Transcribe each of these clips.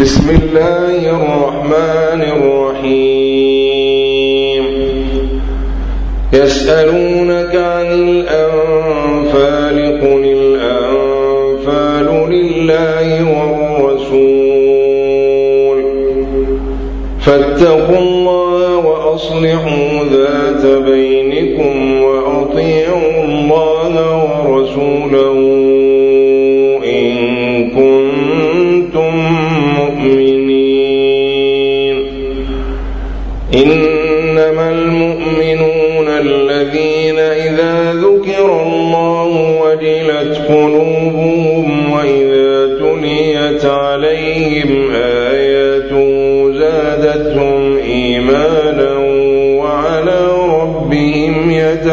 بسم الله الرحمن الرحيم يسألونك عن الأنفال قل الأنفال لله والرسول فاتقوا الله وأصلحوا ذات بينكم وأطيعوا الله ورسوله إن كنتم مؤمنين إنما المؤمنون الذين إذا ذكر الله وجلت قلوبهم وإذا تليت عليهم آياته زادتهم إيمانا وعلى ربهم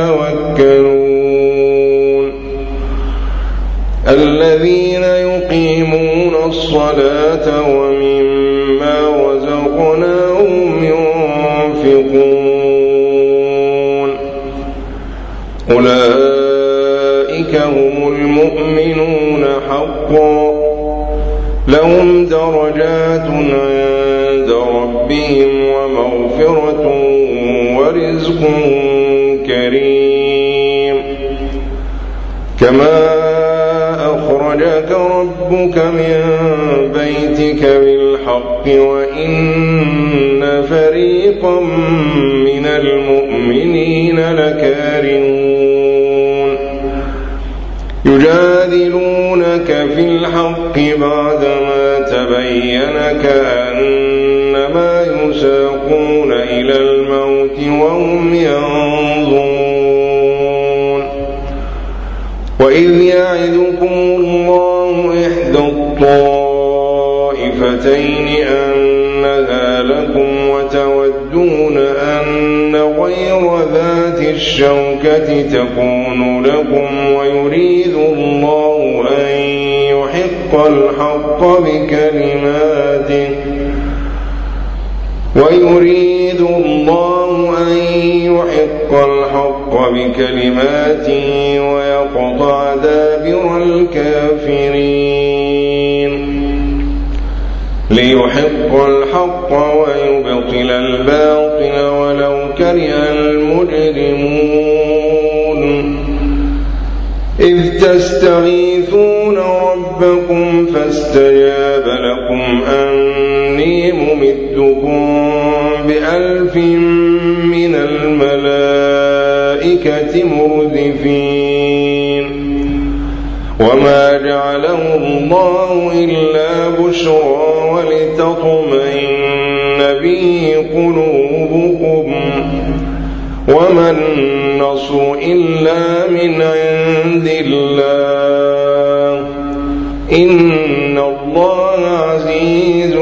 يتوكلون الذين يقيمون الصلاة ومما رزقناهم ينفقون أولئك هم المؤمنون حقا لهم درجات عند ربهم ومغفرة ورزق كريم كما أخرجك ربك من بيتك بالحق وإن فريقا من المؤمنين لكارهون يجادلونك في الحق بعدما تبين كأنما يساقون إلى الموت وهم ينظرون وإذ يعدكم الله إحدى الطائفتين أنها لكم وتودون أن غير ذات الشوكة تكون لكم ويريد الله أن يحق الحق بكلماته ويقطع دابر الكافرين ليحق الحق ويبطل الباطل ولو كره المجرمون إذ تستغيثون ربكم فاستجاب لكم أني ممدكم ب1000 من الملائكة مردفين وما جعله الله إلا بشرى ولتطمئن به قلوبكم وما النصر إلا من عند الله إن الله عزيز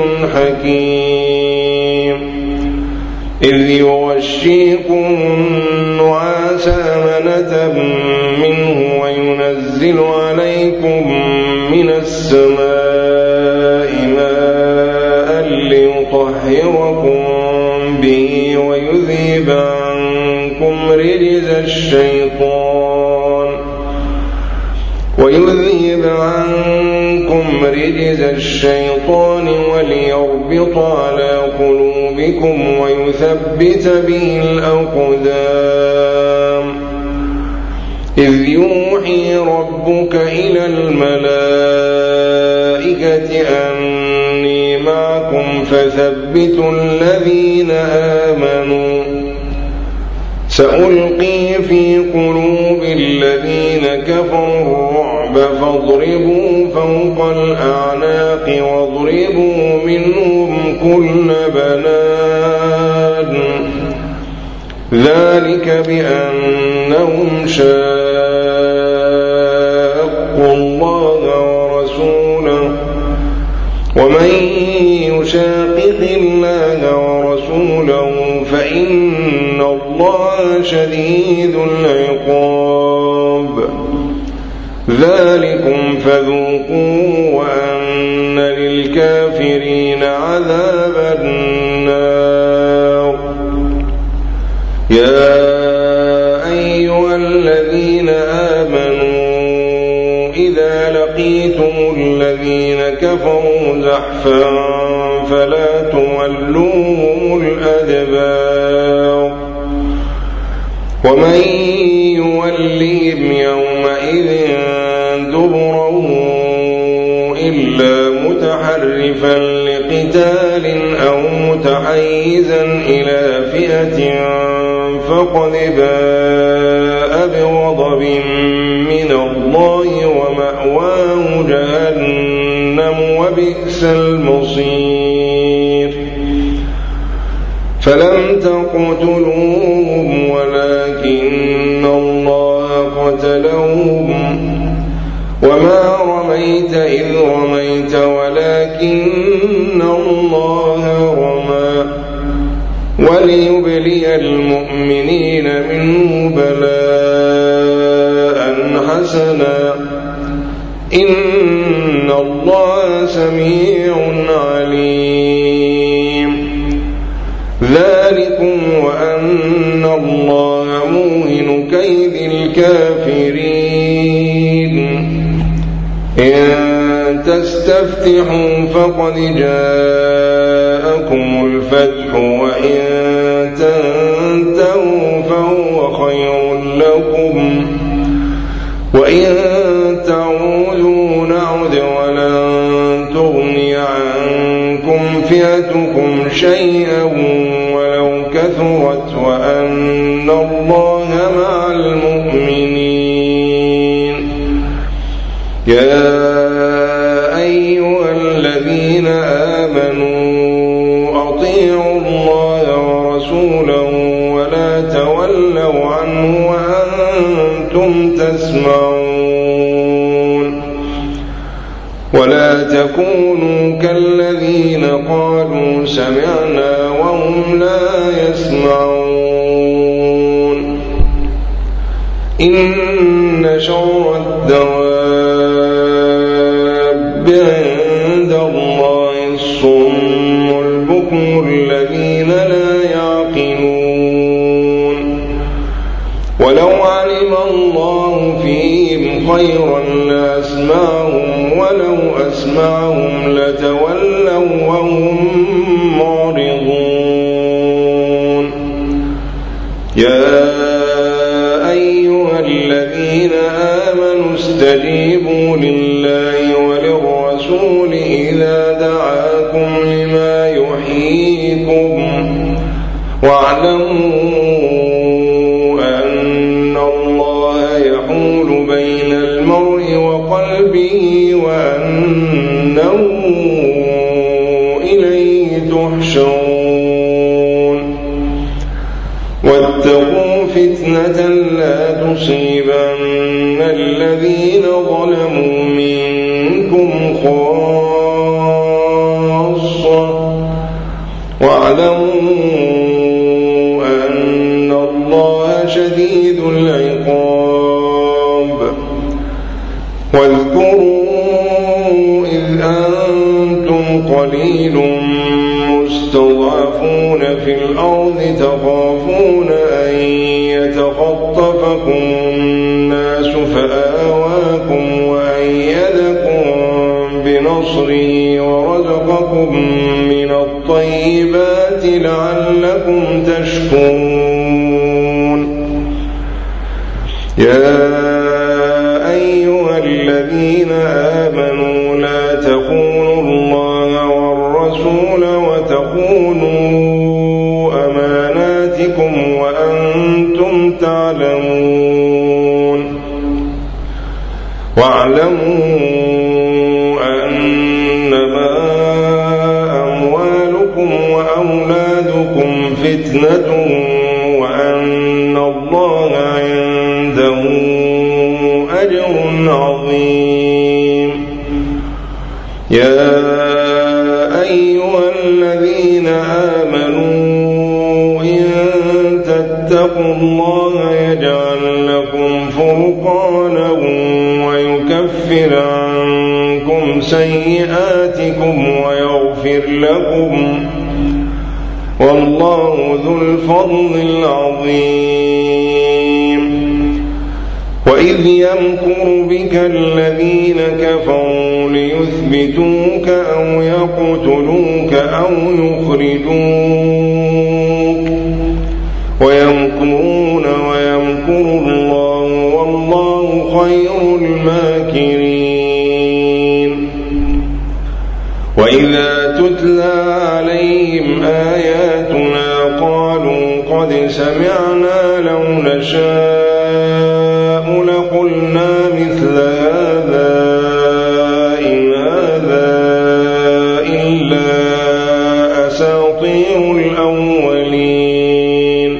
حكيم إذ يغشيكم النعاس أمنة منه وينزل عليكم من السماء ماء ليطهركم به ويذهب عنكم رجز الشيطان وليربط على قلوبكم ويثبت به الأقدام إذ يوحي ربك إلى الملائكة أني معكم فثبتوا الذين آمنوا سألقي في قلوب الذين كفروا الرعب فاضربوا فوق الأعناق واضربوا منهم كل بنان ذلك بأنهم شاقوا الله ورسوله ومن يشاقق الله ورسوله فإن الله شديد العقاب ذلكم فذوقوا وأن للكافرين عذاب النار يا أيها الذين آمنوا إذا لقيتم الذين كفروا زحفا فلا تولوهم الأدبار ومن يولهم يومئذ دبره إلا متحرفا لقتال أو متحيزا إلى فئة فقد باء بغضب من الله ومأواه جهنم وبئس المصير فلم تقتلوهم ولكن الله قتلهم وما رميت إذ رميت ولكن الله رمى وليبلي المؤمنين منه بلاء حسنا إن الله سميع عليم ذلكم وأن الله موهن كيد الكافرين إن تستفتحوا فقد جاءكم الفتح وإن تنتهوا فهو خير لكم وإن تعودوا نعد ولن تغني عنكم فئتكم شيئا ولو كثرت وأن الله مع المؤمنين يا أيها الذين آمنوا أطيعوا الله ورسوله ولا تولوا عنه وأنتم تسمعون ولا تكونوا كالذين قالوا سمعنا وهم لا يسمعون إن شر الدواب عند الله الصم البكم الذين لا يعقلون ولو علم الله فيهم خيرا لأسمعهم ولو أسمعهم لتولوا وهم معرضون يا أيها الذين آمنوا استجيبوا لله وللرسول إذا دعاكم لما يحييكم واعلموا أن الله يحول بين المرء وقلبه وأنه إليه تحشرون واتقوا فتنة لا تصيبن الذين ظلموا منكم خاصة واعلموا أن الله شديد العقاب واذكروا إذ أنتم قليل مستضعفون في الأرض تخافون أن يتخطفكم الناس فآواكم وأيدكم بنصره ورزقكم من الطيبات لعلكم تشكرون يا أيها الذين آمنوا لا تخونوا الله والرسول وتخونوا أماناتكم وأنتم تعلمون واعلموا أنما أموالكم وأولادكم فتنة وأن الله عنده أجر عظيم يا أيها الذين آمنوا إن تتقوا الله يجعل لكم فرقانا ويكفر عنكم سيئاتكم ويغفر لكم والله ذو الفضل العظيم وإذ يمكر بك الذين كفروا ليثبتوك أو يقتلوك أو يخرجوك ويمكرون ويمكر الله والله خير الماكرين. وإذا تتلى عليهم آياتنا قالوا قد سمعنا لو نشاء لقلنا مثل هذا إن هذا إلا أساطير الأولين.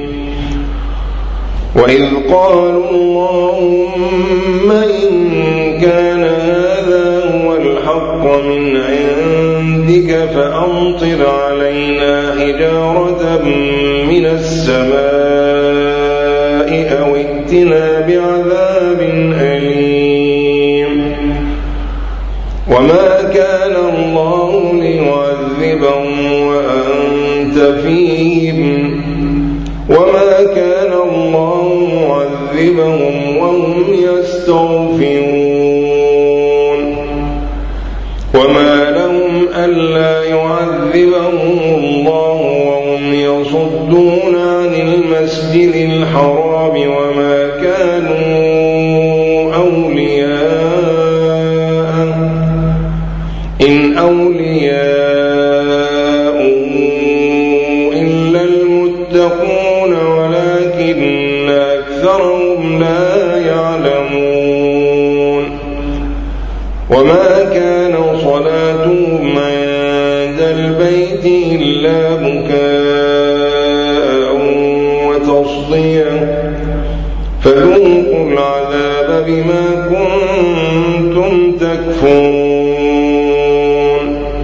وإذ قالوا اللهم إن كان هذا هو الحق من عندك فأمطر علينا حجارة من السماء أو ائتنا بعذاب أليم. وما كان الله ليعذبهم وأنت فيهم وما كان الله معذبهم وهم يستغفرون. وما لهم ألا يعذبهم الله وهم يصدون عن المسجد الحرام وما كانوا أولياءه إن أولياؤه إلا المتقون ولكن أكثرهم لا يعلمون. وما كان صلاتهم عند البيت إلا بكاء وتصديا فذوقوا العذاب بما كنتم تكفرون.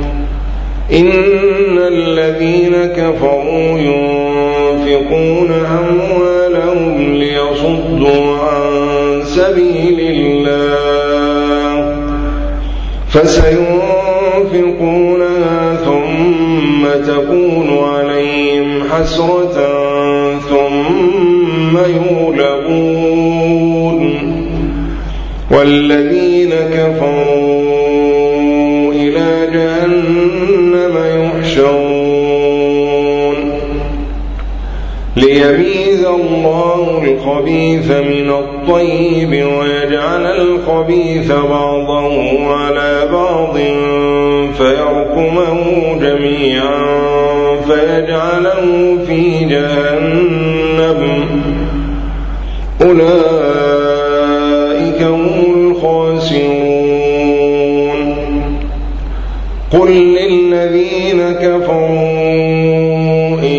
إن الذين كفروا ينفقون أموالهم ليصدوا عن سبيل الله فسينفقونها ثم تكون عليهم حسرة ثم يغلبون والذين كفروا إلى جهنم يحشرون. ليميز الله الخبيث من الطيب ويجعل الخبيث بعضه على بعض فيركمه جميعا فيجعله في جهنم أولئك هم الخاسرون. قل للذين كفروا إن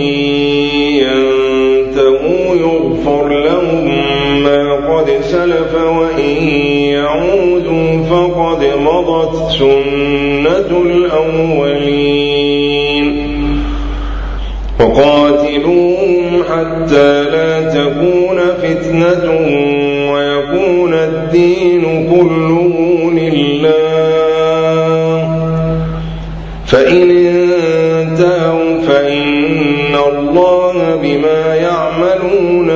ينتهوا يغفر لهم ما قد سلف وإن يعودوا فقد مضت سنة الأولين. وقاتلوهم حتى لا تكون فتنة ويكون الدين كله لله فإن انتهوا فإن الله بما يعملون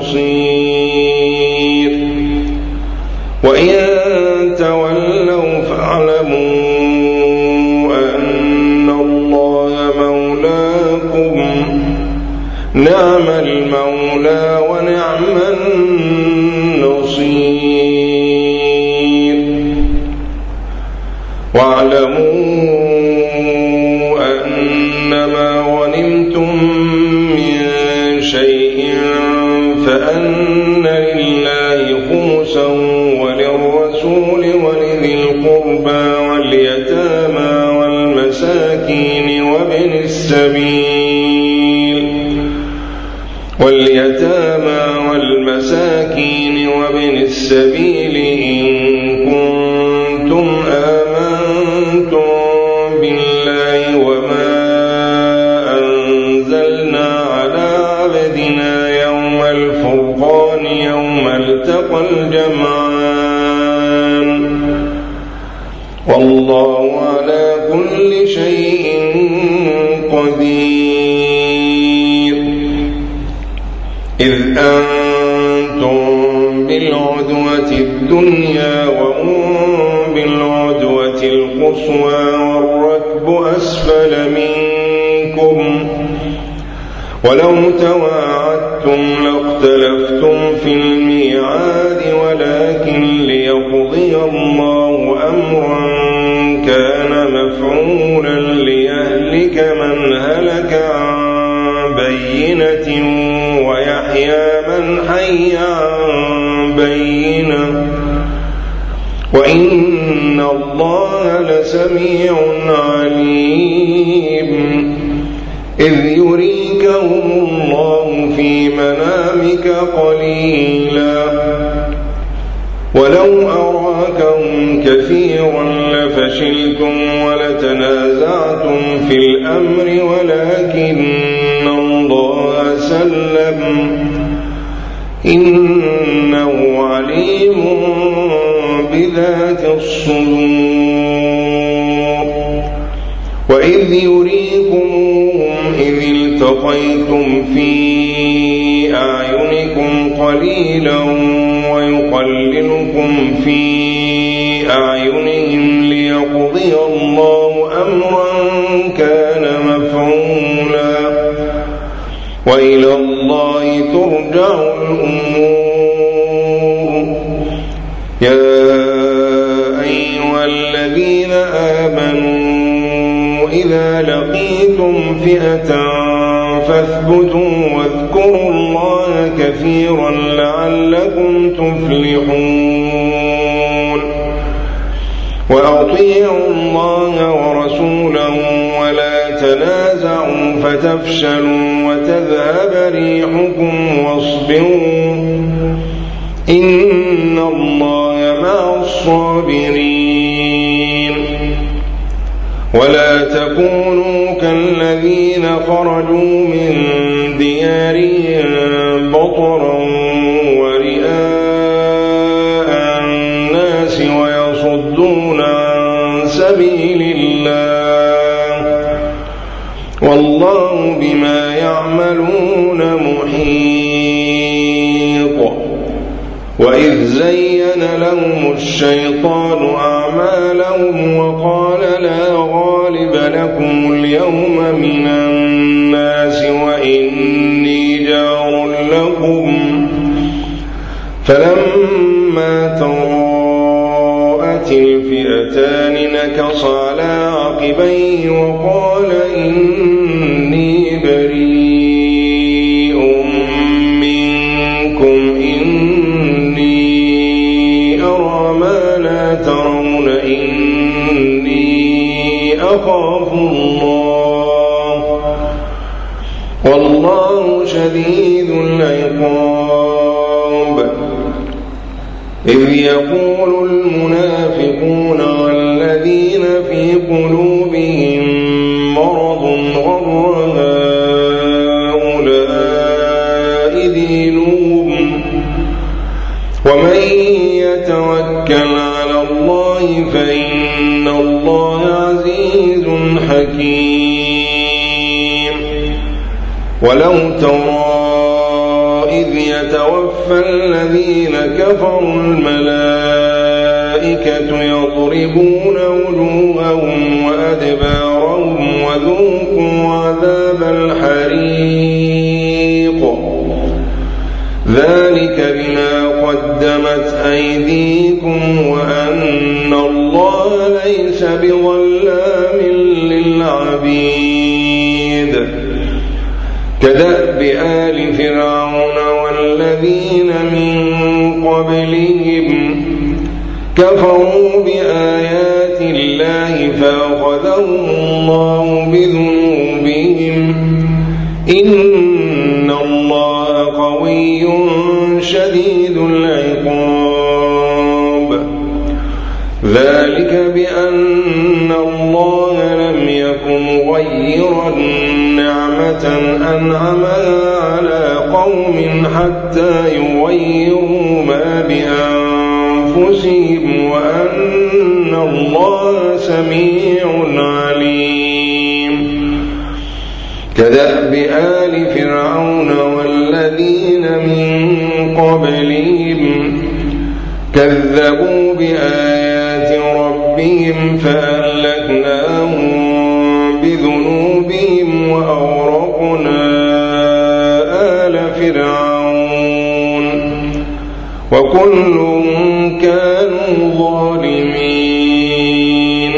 بصير. وإن تولوا فاعلموا أن الله مولاكم نعم المولى ونعم النصير. واعلموا أنما غنمتم من شيء فأن لله خمسه وللرسول ولذي القربى واليتامى والمساكين وابن السبيل إن كنتم آمنتم بالله وما أنزلنا على عبدنا يوم الفرقان يوم التقى الجمعان والله على كل شيء قدير. إذ أنتم بالعدوة الدنيا وهم بالعدوة القصوى بالقصوى والركب أسفل منكم ولو تواعدتم لاختلفتم في الميعاد ولكن ليقضي الله أمرا كان مفعولا ليهلك من هلك عن بينة ويحيى من حي عن بينة وإن الله لسميع عليم إذ يريكهم الله في منامك قليلا ولو أراكهم كثيرا لفشلتم ولتنازعتم في الأمر ولكن الله سلم إنه عليم بذات الصدور وإذ يريكمهم إذ التقيتم في أعينكم قليلا ويقللكم في أعينهم ليقضي الله أمرا كان مفعولا وإلى الله ترجع الأمور يا أيها الذين آمنوا إذا لقيتم فئة فاثبتوا واذكروا الله كثيرا لعلكم تفلحون وأطيعوا الله ورسوله ولا تنازعوا فتفشلوا وتذهب ريحكم واصبروا إن الله مع الصابرين ولا تكونوا كالذين خرجوا من ديارهم بطرا ورئاء الناس ويصدون عن سبيل الله والله بما يعملون محيط وإذ زين لهم الشيطان أعمالهم وقال لا غالب لكم اليوم من الناس وإني جار لكم فلما تراءت الفئتان نكص على عقبيه وقال إني بريء منكم إني أرى ما لا ترون إني أخاف الله والله شديد العقاب إذ يقول المنافقون والذين في قلوبهم مرض غر هؤلاء دينهم ومن يتوكل على الله فإن الله عزيز حكيم ولو ترى إذ يتوفى الذين كفروا الملائكة يضربون وجوههم وأدبارهم وذوقوا عذاب الحريق ذلك بما قدمت أيديكم وأن الله ليس بظلام للعبيد كدأب آل فرعون والذين من قبلهم كفروا بآيات الله فأخذهم الله بذنوبهم إن الله قوي شديد العقاب ذلك بأن الله لم يكن مغيرا نعمة أنعمها على قوم حتى يغيروا ما بأنفسهم وأن الله سميع عليم كدأب آل فرعون والذين من قبلهم كذبوا بآيات ربهم ربهم فأهلكناهم بذنوبهم وأغرقنا آل فرعون وكل كانوا ظالمين.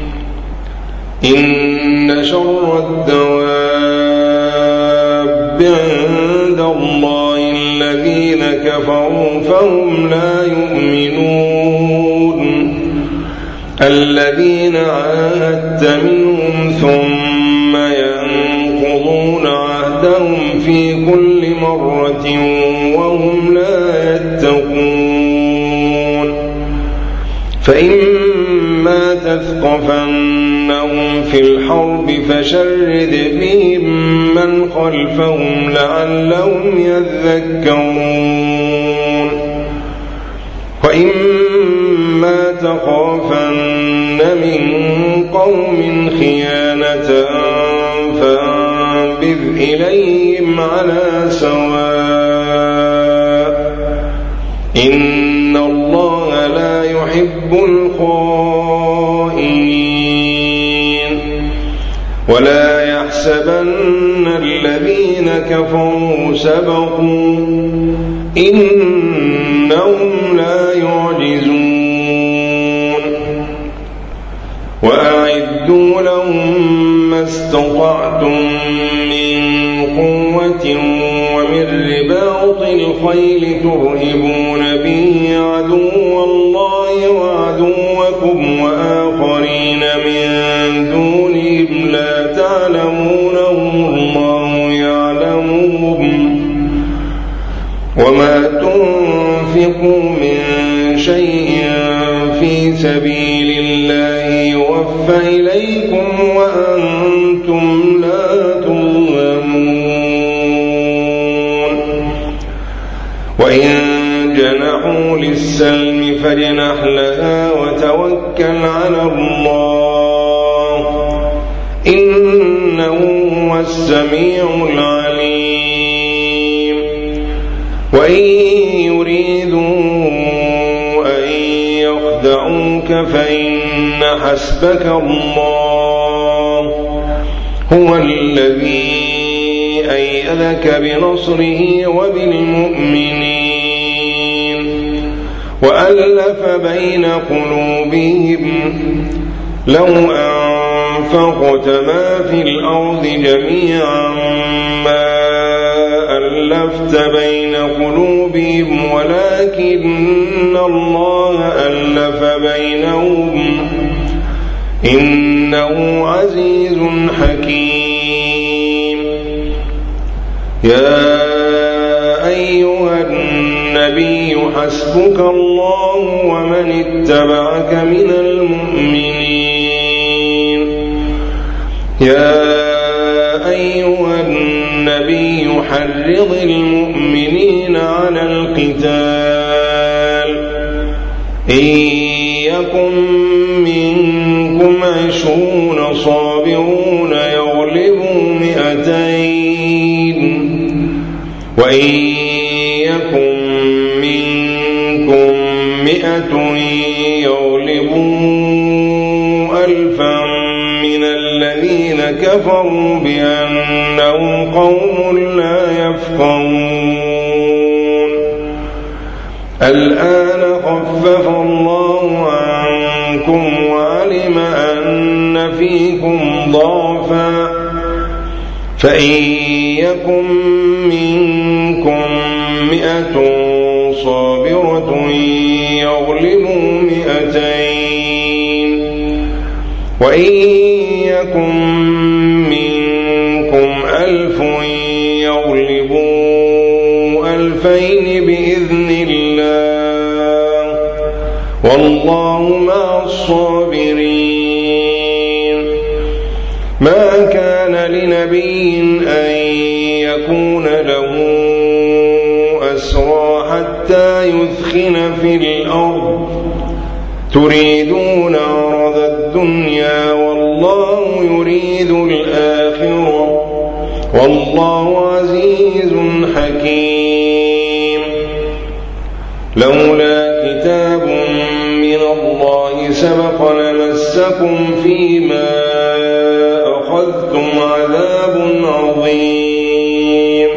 إن شر الدواب عند الله الذين كفروا فهم لا يؤمنون الذين عاهدت منهم ثم ينقضون عهدهم في كل مرة وهم لا يتقون. فإما تثقفنهم في الحرب فشرد بهم من خلفهم لعلهم يذكرون. وإما تخافن من قوم خيانة فانبذ إليهم على سواء إن الله لا يحب الخائنين. ولا يحسبن الذين كفروا سبقوا إنهم لا يعجزون. وأعدوا لهم ما استطعتم من قوة ومن رباط الخيل ترهبون به عدو الله وعدوكم وآخرين من دونهم لا تعلمونهم الله يعلمهم وما تنفقوا من شيء في سبيل الله يوفى إليكم وأنتم لا تظلمون. وإن جنحوا للسلم فاجنح لها وتوكل على الله إنه هو السميع العليم. وإن يريدوا أن يخدعوك فإن حسبك الله هو الذي أيدك بنصره وبالمؤمنين وألف بين قلوبهم لو أنفقت ما في الأرض جميعا ما ألفت بين قلوبهم ولكن الله ألف بينهم إنه عزيز حكيم. يا أيها النبي حسبك الله ومن اتبعك من المؤمنين. يا أيها النبي حرض المؤمنين على القتال إن يكن منكم 20 صابرون يغلبوا 200 وإن يكن منكم 100 يغلبوا 1000 من الذين كفروا بأنهم قوم لا يفقهون. الآن خفف الله عنكم وعلم أن فيكم ضعفا فإن يكن منكم 100 صابرة يغلبوا 200 وإن يكن منكم 1000 يغلبوا 2000 بإذن الله والله مع الصابرين. ما كان لنبي أن يكون له أسرى حتى يثخن في الأرض تريدون عرض الدنيا والله يريد الآخرة والله عزيز حكيم. لولا كتاب من الله سبق لنا مسكم فيما أخذتم عذاب عظيم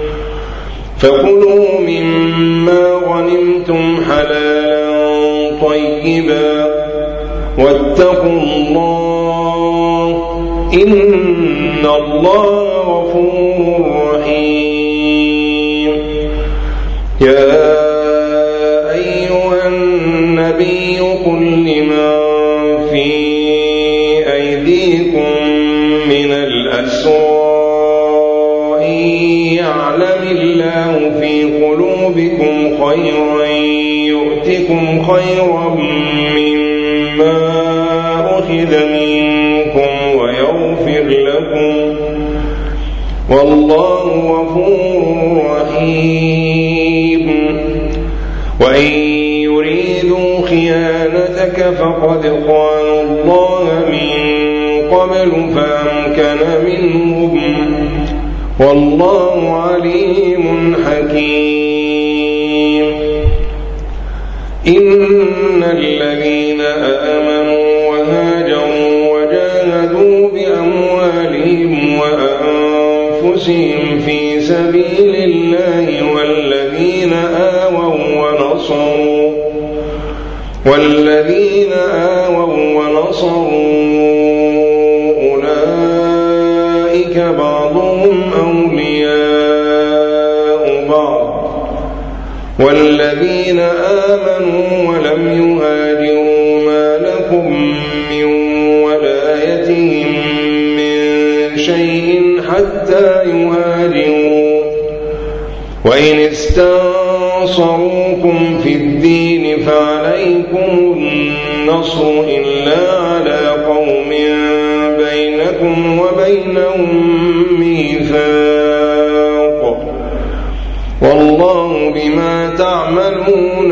فكلوا مما غنمتم حلالا طيبا واتقوا الله إن الله غفور رحيم يا أيها النبي قل لمن في أيديكم من الأسرى إن يعلم الله في قلوبكم خيرا يؤتكم خيرا مما أخذ منكم ويغفر لكم والله غفور رحيم وإن يريدوا خيانتك فقد خانوا الله من قبل فأمكن منهم والله عليم حكيم إن الذين آمنوا وهاجروا وجاهدوا بأموالهم وأنفسهم في سبيل الله والذين آووا ونصروا أولئك بعضهم أولياء بعض والذين آمنوا ولم يهاجروا ما لكم من ولايتهم من شيء حتى يهاجروا وإن استنصروكم في الدين فعليكم النصر إلا على قوم بينكم وبينهم ميثاق والله بما تعملون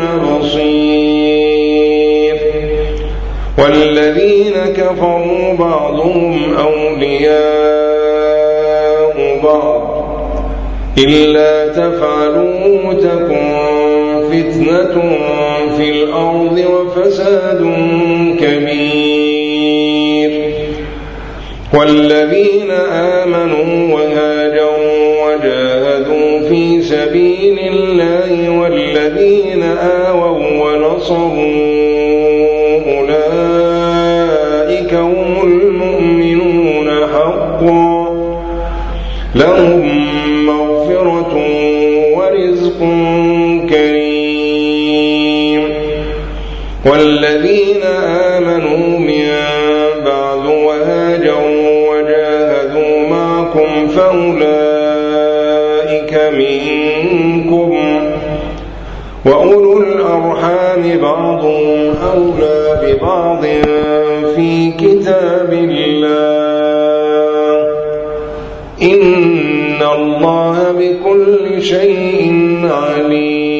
بصير والذين كفروا بعضهم أولياء بعض إلا تفعلوا تكن فتنة في الأرض وفساد كبير والذين آمنوا وهاجروا وجاهدوا في سبيل الله والذين آووا ونصروا أولئك هم المؤمنون حقا لهم مغفرة ورزق كريم والذين آمنوا من بعد وهاجروا وجاهدوا معكم فأولئك منكم وأولو الأرحام بعضهم أولى ببعض في كتاب الله إن الله بكل شيء عليم